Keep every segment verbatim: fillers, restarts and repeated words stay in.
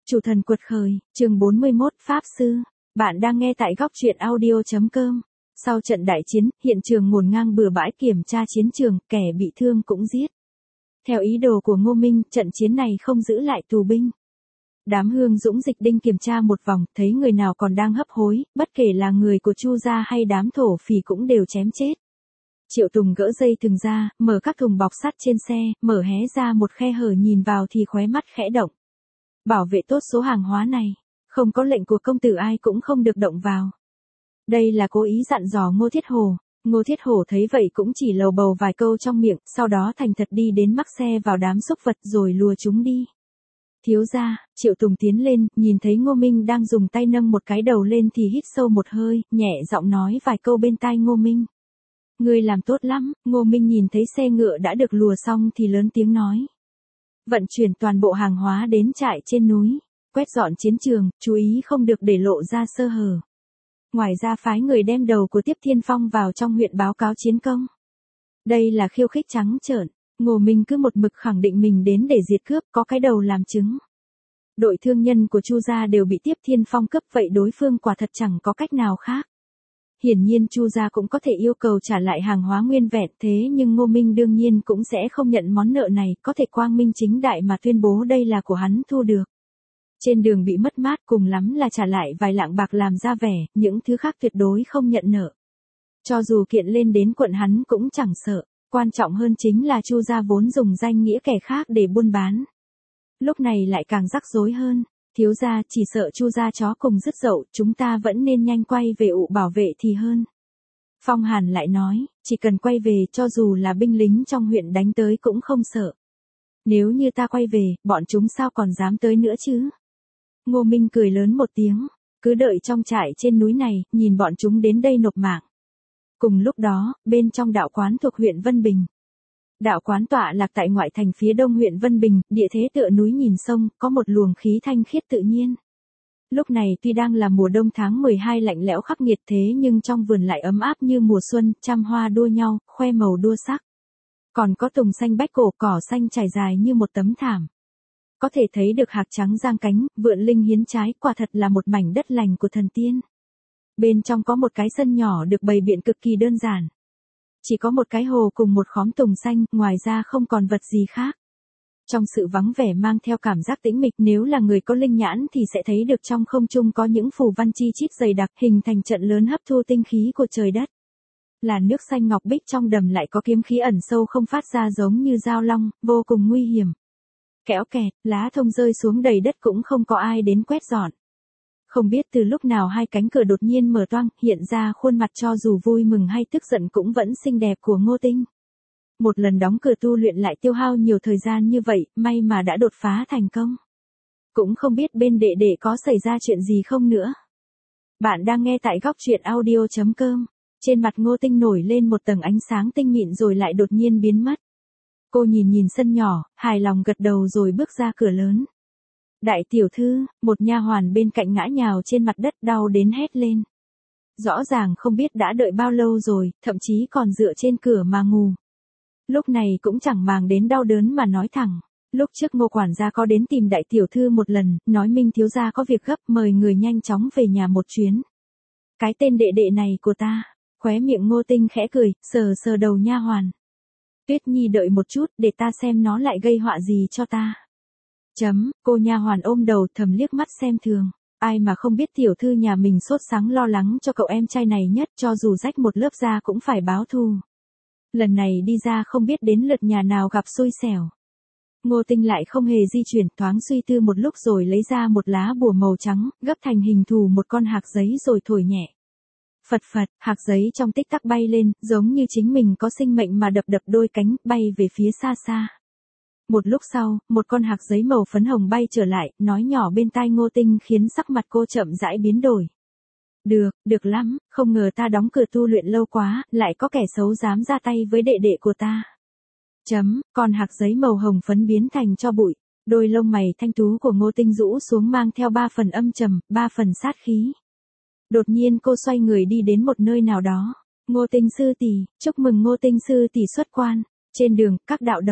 Chủ thần quật khởi, chương bốn mươi mốt, Pháp Sư. Bạn đang nghe tại góc truyện audio.com. Sau trận đại chiến, hiện trường ngổn ngang bừa bãi, kiểm tra chiến trường, kẻ bị thương cũng giết. Theo ý đồ của Ngô Minh, trận chiến này không giữ lại tù binh. Đám Hương Dũng Dịch Đinh kiểm tra một vòng, thấy người nào còn đang hấp hối, bất kể là người của Chu gia hay đám thổ phỉ cũng đều chém chết. Triệu Tùng gỡ dây thừng ra, mở các thùng bọc sắt trên xe, mở hé ra một khe hở, nhìn vào thì khóe mắt khẽ động. Bảo vệ tốt số hàng hóa này, không có lệnh của công tử ai cũng không được động vào. Đây là cố ý dặn dò Ngô Thiết Hổ. Ngô Thiết Hổ thấy vậy cũng chỉ lầu bầu vài câu trong miệng, sau đó thành thật đi đến mắc xe vào đám súc vật rồi lùa chúng đi. Thiếu gia, Triệu Tùng tiến lên, nhìn thấy Ngô Minh đang dùng tay nâng một cái đầu lên thì hít sâu một hơi, nhẹ giọng nói vài câu bên tai Ngô Minh. Ngươi làm tốt lắm. Ngô Minh nhìn thấy xe ngựa đã được lùa xong thì lớn tiếng nói. Vận chuyển toàn bộ hàng hóa đến trại trên núi, quét dọn chiến trường, chú ý không được để lộ ra sơ hở. Ngoài ra phái người đem đầu của Tiếp Thiên Phong vào trong huyện báo cáo chiến công. Đây là khiêu khích trắng trợn. Ngô Minh cứ một mực khẳng định mình đến để diệt cướp, có cái đầu làm chứng. Đội thương nhân của Chu gia đều bị Tiếp Thiên Phong cướp, vậy đối phương quả thật chẳng có cách nào khác. Hiển nhiên Chu gia cũng có thể yêu cầu trả lại hàng hóa nguyên vẹn, thế nhưng Ngô Minh đương nhiên cũng sẽ không nhận món nợ này, có thể quang minh chính đại mà tuyên bố đây là của hắn thu được. Trên đường bị mất mát cùng lắm là trả lại vài lạng bạc làm ra vẻ, những thứ khác tuyệt đối không nhận nợ. Cho dù kiện lên đến quận hắn cũng chẳng sợ, quan trọng hơn chính là Chu gia vốn dùng danh nghĩa kẻ khác để buôn bán. Lúc này lại càng rắc rối hơn. Thiếu gia, chỉ sợ Chu gia chó cùng dứt dậu, chúng ta vẫn nên nhanh quay về ụ bảo vệ thì hơn. Phong Hàn lại nói, chỉ cần quay về cho dù là binh lính trong huyện đánh tới cũng không sợ. Nếu như ta quay về, bọn chúng sao còn dám tới nữa chứ? Ngô Minh cười lớn một tiếng, cứ đợi trong trại trên núi này, nhìn bọn chúng đến đây nộp mạng. Cùng lúc đó, bên trong đạo quán thuộc huyện Vân Bình. Đạo quán tọa lạc tại ngoại thành phía đông huyện Vân Bình, địa thế tựa núi nhìn sông, có một luồng khí thanh khiết tự nhiên. Lúc này tuy đang là mùa đông tháng mười hai lạnh lẽo khắc nghiệt thế nhưng trong vườn lại ấm áp như mùa xuân, trăm hoa đua nhau, khoe màu đua sắc. Còn có tùng xanh bách cổ, cỏ xanh trải dài như một tấm thảm. Có thể thấy được hạc trắng giang cánh, vượn linh hiến trái, quả thật là một mảnh đất lành của thần tiên. Bên trong có một cái sân nhỏ được bày biện cực kỳ đơn giản. Chỉ có một cái hồ cùng một khóm tùng xanh, ngoài ra không còn vật gì khác. Trong sự vắng vẻ mang theo cảm giác tĩnh mịch, nếu là người có linh nhãn thì sẽ thấy được trong không trung có những phù văn chi chít dày đặc hình thành trận lớn hấp thu tinh khí của trời đất. Là nước xanh ngọc bích trong đầm lại có kiếm khí ẩn sâu không phát ra giống như dao long, vô cùng nguy hiểm. Kéo kẹt, lá thông rơi xuống đầy đất cũng không có ai đến quét dọn. Không biết từ lúc nào hai cánh cửa đột nhiên mở toang, hiện ra khuôn mặt cho dù vui mừng hay tức giận cũng vẫn xinh đẹp của Ngô Tinh. Một lần đóng cửa tu luyện lại tiêu hao nhiều thời gian như vậy, may mà đã đột phá thành công. Cũng không biết bên đệ đệ có xảy ra chuyện gì không nữa. Bạn đang nghe tại góc truyện audio.com. Trên mặt Ngô Tinh nổi lên một tầng ánh sáng tinh mịn rồi lại đột nhiên biến mất. Cô nhìn nhìn sân nhỏ, hài lòng gật đầu rồi bước ra cửa lớn. Đại tiểu thư, một nha hoàn bên cạnh ngã nhào trên mặt đất đau đến hét lên. Rõ ràng không biết đã đợi bao lâu rồi, thậm chí còn dựa trên cửa mà ngủ. Lúc này cũng chẳng màng đến đau đớn mà nói thẳng. Lúc trước Ngô quản gia có đến tìm đại tiểu thư một lần, nói Minh thiếu gia có việc gấp mời người nhanh chóng về nhà một chuyến. Cái tên đệ đệ này của ta, khóe miệng Ngô Tinh khẽ cười, sờ sờ đầu nha hoàn. Tuyết Nhi đợi một chút để ta xem nó lại gây họa gì cho ta. Chấm, cô nha hoàn ôm đầu thầm liếc mắt xem thường. Ai mà không biết tiểu thư nhà mình sốt sắng lo lắng cho cậu em trai này nhất, cho dù rách một lớp da cũng phải báo thù. Lần này đi ra không biết đến lượt nhà nào gặp xui xẻo. Ngô Tinh lại không hề di chuyển, thoáng suy tư một lúc rồi lấy ra một lá bùa màu trắng, gấp thành hình thù một con hạc giấy rồi thổi nhẹ. Phật phật, hạc giấy trong tích tắc bay lên, giống như chính mình có sinh mệnh mà đập đập đôi cánh, bay về phía xa xa. Một lúc sau, một con hạc giấy màu phấn hồng bay trở lại, nói nhỏ bên tai Ngô Tinh khiến sắc mặt cô chậm rãi biến đổi. Được, được lắm, không ngờ ta đóng cửa tu luyện lâu quá, lại có kẻ xấu dám ra tay với đệ đệ của ta. Chấm, con hạc giấy màu hồng phấn biến thành cho bụi, đôi lông mày thanh tú của Ngô Tinh rũ xuống mang theo ba phần âm trầm, ba phần sát khí. Đột nhiên cô xoay người đi đến một nơi nào đó. Ngô Tinh sư tỷ, chúc mừng Ngô Tinh sư tỷ xuất quan. Trên đường, các đạo đồng,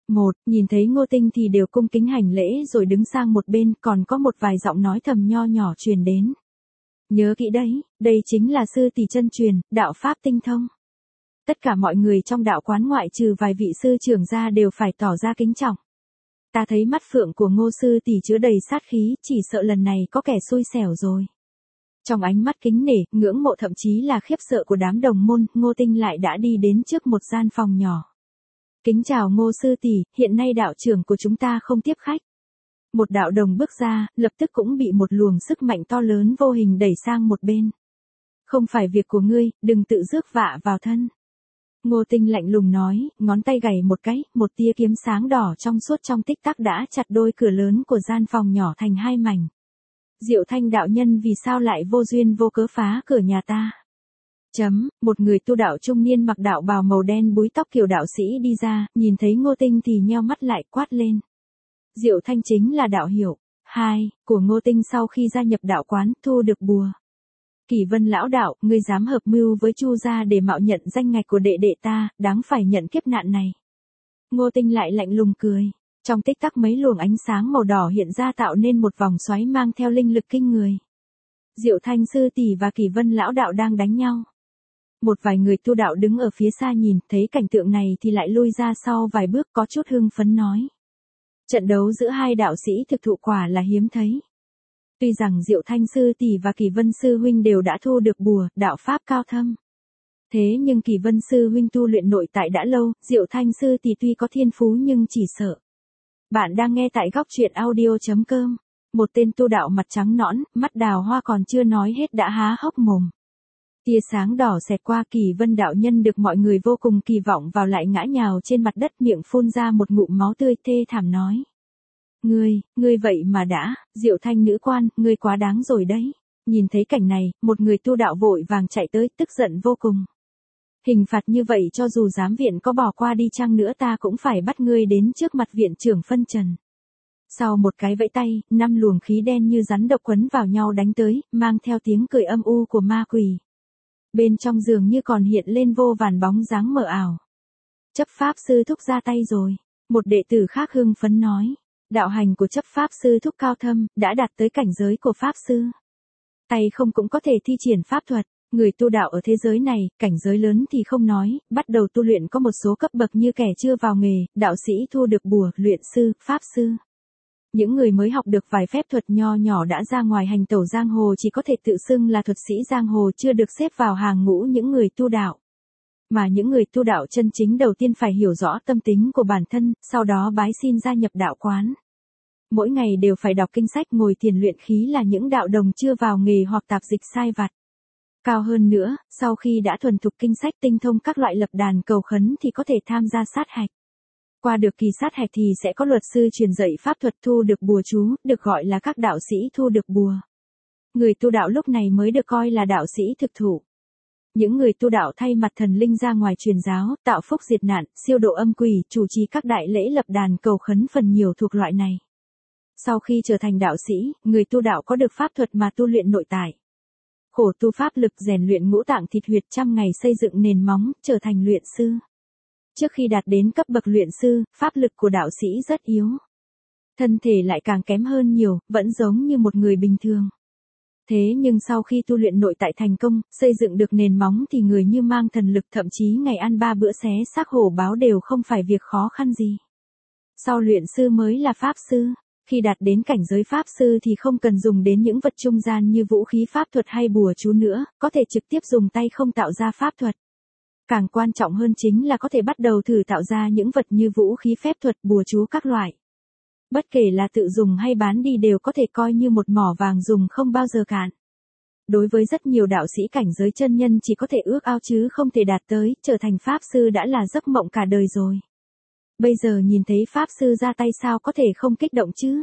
Một, nhìn thấy Ngô Tinh thì đều cung kính hành lễ rồi đứng sang một bên, còn có một vài giọng nói thầm nho nhỏ truyền đến. Nhớ kỹ đấy, đây chính là sư tỷ chân truyền, đạo pháp tinh thông. Tất cả mọi người trong đạo quán ngoại trừ vài vị sư trưởng ra đều phải tỏ ra kính trọng. Ta thấy mắt phượng của Ngô sư tỷ chứa đầy sát khí, chỉ sợ lần này có kẻ xui xẻo rồi. Trong ánh mắt kính nể, ngưỡng mộ thậm chí là khiếp sợ của đám đồng môn, Ngô Tinh lại đã đi đến trước một gian phòng nhỏ. Kính chào Ngô sư tỷ, hiện nay đạo trưởng của chúng ta không tiếp khách. Một đạo đồng bước ra, lập tức cũng bị một luồng sức mạnh to lớn vô hình đẩy sang một bên. Không phải việc của ngươi, đừng tự rước vạ vào thân. Ngô Tinh lạnh lùng nói, ngón tay gảy một cái, một tia kiếm sáng đỏ trong suốt trong tích tắc đã chặt đôi cửa lớn của gian phòng nhỏ thành hai mảnh. Diệu Thanh đạo nhân vì sao lại vô duyên vô cớ phá cửa nhà ta? Chấm, một người tu đạo trung niên mặc đạo bào màu đen búi tóc kiểu đạo sĩ đi ra, nhìn thấy Ngô Tinh thì nheo mắt lại quát lên. Diệu Thanh chính là đạo hiệu. Hai, của Ngô Tinh sau khi gia nhập đạo quán, thu được bùa. Kỳ Vân lão đạo, ngươi dám hợp mưu với Chu gia để mạo nhận danh ngạch của đệ đệ ta, đáng phải nhận kiếp nạn này. Ngô Tinh lại lạnh lùng cười. Trong tích tắc mấy luồng ánh sáng màu đỏ hiện ra tạo nên một vòng xoáy mang theo linh lực kinh người. Diệu Thanh sư tỷ và Kỳ Vân lão đạo đang đánh nhau. Một vài người tu đạo đứng ở phía xa nhìn thấy cảnh tượng này thì lại lui ra sau vài bước có chút hưng phấn nói. Trận đấu giữa hai đạo sĩ thực thụ quả là hiếm thấy. Tuy rằng Diệu Thanh sư tỷ và Kỳ Vân sư huynh đều đã thu được bùa, đạo pháp cao thâm. Thế nhưng Kỳ Vân sư huynh tu luyện nội tại đã lâu, Diệu Thanh sư tỷ tuy có thiên phú nhưng chỉ sợ. Bạn đang nghe tại góc truyện audio chấm com. Một tên tu đạo mặt trắng nõn, mắt đào hoa còn chưa nói hết đã há hốc mồm. Tia sáng đỏ xẹt qua, Kỳ Vân đạo nhân được mọi người vô cùng kỳ vọng vào lại ngã nhào trên mặt đất, miệng phun ra một ngụm máu tươi, thê thảm nói. Ngươi, ngươi vậy mà đã, Diệu Thanh nữ quan, ngươi quá đáng rồi đấy. Nhìn thấy cảnh này, một người tu đạo vội vàng chạy tới, tức giận vô cùng. Hình phạt như vậy cho dù giám viện có bỏ qua đi chăng nữa ta cũng phải bắt ngươi đến trước mặt viện trưởng phân trần. Sau một cái vẫy tay, năm luồng khí đen như rắn độc quấn vào nhau đánh tới, mang theo tiếng cười âm u của ma quỷ. Bên trong giường như còn hiện lên vô vàn bóng dáng mờ ảo. Chấp pháp sư thúc ra tay rồi. Một đệ tử khác hưng phấn nói. Đạo hành của chấp pháp sư thúc cao thâm, đã đạt tới cảnh giới của pháp sư. Tay không cũng có thể thi triển pháp thuật. Người tu đạo ở thế giới này, cảnh giới lớn thì không nói, bắt đầu tu luyện có một số cấp bậc như kẻ chưa vào nghề, đạo sĩ thu được bùa, luyện sư, pháp sư. Những người mới học được vài phép thuật nho nhỏ đã ra ngoài hành tẩu giang hồ chỉ có thể tự xưng là thuật sĩ giang hồ, chưa được xếp vào hàng ngũ những người tu đạo. Mà những người tu đạo chân chính đầu tiên phải hiểu rõ tâm tính của bản thân, sau đó bái xin gia nhập đạo quán. Mỗi ngày đều phải đọc kinh sách, ngồi thiền luyện khí là những đạo đồng chưa vào nghề hoặc tạp dịch sai vặt. Cao hơn nữa, sau khi đã thuần thục kinh sách tinh thông các loại lập đàn cầu khấn thì có thể tham gia sát hạch. Qua được kỳ sát hạch thì sẽ có luật sư truyền dạy pháp thuật, thu được bùa chú, được gọi là các đạo sĩ thu được bùa. Người tu đạo lúc này mới được coi là đạo sĩ thực thụ. Những người tu đạo thay mặt thần linh ra ngoài truyền giáo, tạo phúc diệt nạn, siêu độ âm quỷ, chủ trì các đại lễ lập đàn cầu khấn phần nhiều thuộc loại này. Sau khi trở thành đạo sĩ, người tu đạo có được pháp thuật mà tu luyện nội tại. Khổ tu pháp lực, rèn luyện ngũ tạng thịt huyệt, trăm ngày xây dựng nền móng, trở thành luyện sư. Trước khi đạt đến cấp bậc luyện sư, pháp lực của đạo sĩ rất yếu. Thân thể lại càng kém hơn nhiều, vẫn giống như một người bình thường. Thế nhưng sau khi tu luyện nội tại thành công, xây dựng được nền móng thì người như mang thần lực, thậm chí ngày ăn ba bữa xé xác hổ báo đều không phải việc khó khăn gì. Sau luyện sư mới là pháp sư. Khi đạt đến cảnh giới pháp sư thì không cần dùng đến những vật trung gian như vũ khí pháp thuật hay bùa chú nữa, có thể trực tiếp dùng tay không tạo ra pháp thuật. Càng quan trọng hơn chính là có thể bắt đầu thử tạo ra những vật như vũ khí phép thuật, bùa chú các loại. Bất kể là tự dùng hay bán đi đều có thể coi như một mỏ vàng dùng không bao giờ cạn. Đối với rất nhiều đạo sĩ cảnh giới chân nhân chỉ có thể ước ao chứ không thể đạt tới, trở thành pháp sư đã là giấc mộng cả đời rồi. Bây giờ nhìn thấy pháp sư ra tay sao có thể không kích động chứ?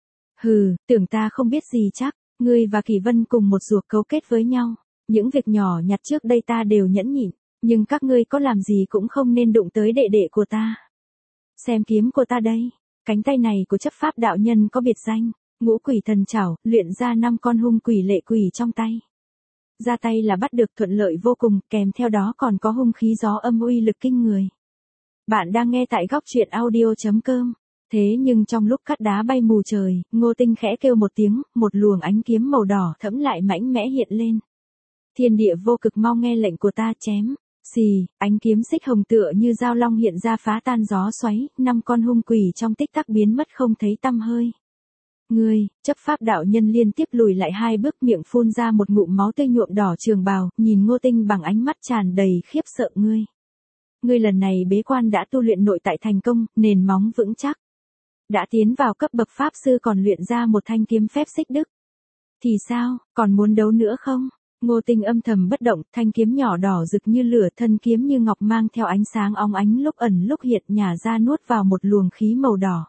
Hừ, tưởng ta không biết gì chắc, ngươi và Kỳ Vân cùng một ruột cấu kết với nhau. Những việc nhỏ nhặt trước đây ta đều nhẫn nhịn, nhưng các ngươi có làm gì cũng không nên đụng tới đệ đệ của ta. Xem kiếm của ta đây, cánh tay này của chấp pháp đạo nhân có biệt danh, ngũ quỷ thần trảo, luyện ra năm con hung quỷ lệ quỷ trong tay. Ra tay là bắt được thuận lợi vô cùng, kèm theo đó còn có hung khí gió âm uy lực kinh người. Bạn đang nghe tại góc truyện audio chấm com. Thế nhưng trong lúc cát đá bay mù trời, Ngô Tinh khẽ kêu một tiếng, một luồng ánh kiếm màu đỏ thẫm lại mãnh mẽ hiện lên. Thiên địa vô cực mau nghe lệnh của ta, chém. Xì, ánh kiếm xích hồng tựa như dao long hiện ra phá tan gió xoáy, năm con hung quỷ trong tích tắc biến mất không thấy tăm hơi. Ngươi, chấp pháp đạo nhân liên tiếp lùi lại hai bước, miệng phun ra một ngụm máu tươi nhuộm đỏ trường bào, nhìn Ngô Tinh bằng ánh mắt tràn đầy khiếp sợ. Ngươi, ngươi lần này bế quan đã tu luyện nội tại thành công, nền móng vững chắc. Đã tiến vào cấp bậc pháp sư còn luyện ra một thanh kiếm phép xích đức. Thì sao, còn muốn đấu nữa không? Ngô Tinh âm thầm bất động, thanh kiếm nhỏ đỏ rực như lửa, thân kiếm như ngọc mang theo ánh sáng óng ánh lúc ẩn lúc hiện, nhả ra nuốt vào một luồng khí màu đỏ.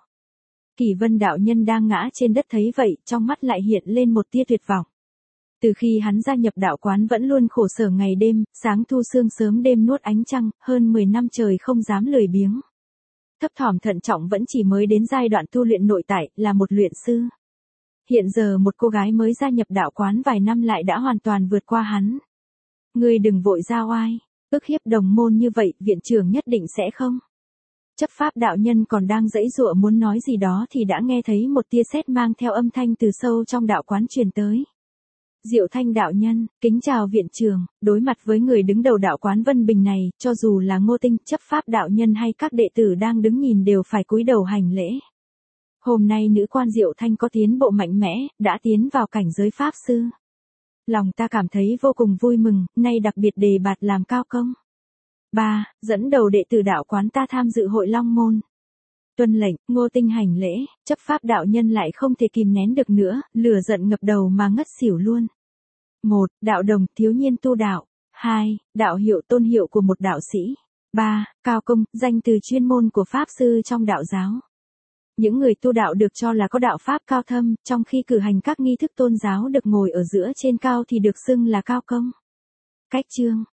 Kỷ Vân đạo nhân đang ngã trên đất thấy vậy, trong mắt lại hiện lên một tia tuyệt vọng. Từ khi hắn gia nhập đạo quán vẫn luôn khổ sở ngày đêm, sáng thu sương sớm đêm nuốt ánh trăng, hơn mười năm trời không dám lười biếng. Thấp thỏm thận trọng vẫn chỉ mới đến giai đoạn tu luyện nội tại, là một luyện sư. Hiện giờ một cô gái mới gia nhập đạo quán vài năm lại đã hoàn toàn vượt qua hắn. Ngươi đừng vội ra oai, ức hiếp đồng môn như vậy, viện trưởng nhất định sẽ không. Chấp pháp đạo nhân còn đang giãy giụa muốn nói gì đó thì đã nghe thấy một tia sét mang theo âm thanh từ sâu trong đạo quán truyền tới. Diệu Thanh đạo nhân, kính chào viện trưởng. Đối mặt với người đứng đầu đạo quán Vân Bình này, cho dù là Ngô Tinh, chấp pháp đạo nhân hay các đệ tử đang đứng nhìn đều phải cúi đầu hành lễ. Hôm nay nữ quan Diệu Thanh có tiến bộ mạnh mẽ, đã tiến vào cảnh giới pháp sư. Lòng ta cảm thấy vô cùng vui mừng, nay đặc biệt đề bạt làm cao công. ba. Dẫn đầu đệ tử đạo quán ta tham dự hội Long Môn. Tuân lệnh, Ngô Tinh hành lễ, chấp pháp đạo nhân lại không thể kìm nén được nữa, lửa giận ngập đầu mà ngất xỉu luôn. một. Đạo đồng, thiếu nhiên tu đạo. hai. Đạo hiệu, tôn hiệu của một đạo sĩ. ba. Cao công, danh từ chuyên môn của pháp sư trong đạo giáo. Những người tu đạo được cho là có đạo pháp cao thâm, trong khi cử hành các nghi thức tôn giáo được ngồi ở giữa trên cao thì được xưng là cao công. Cách chương,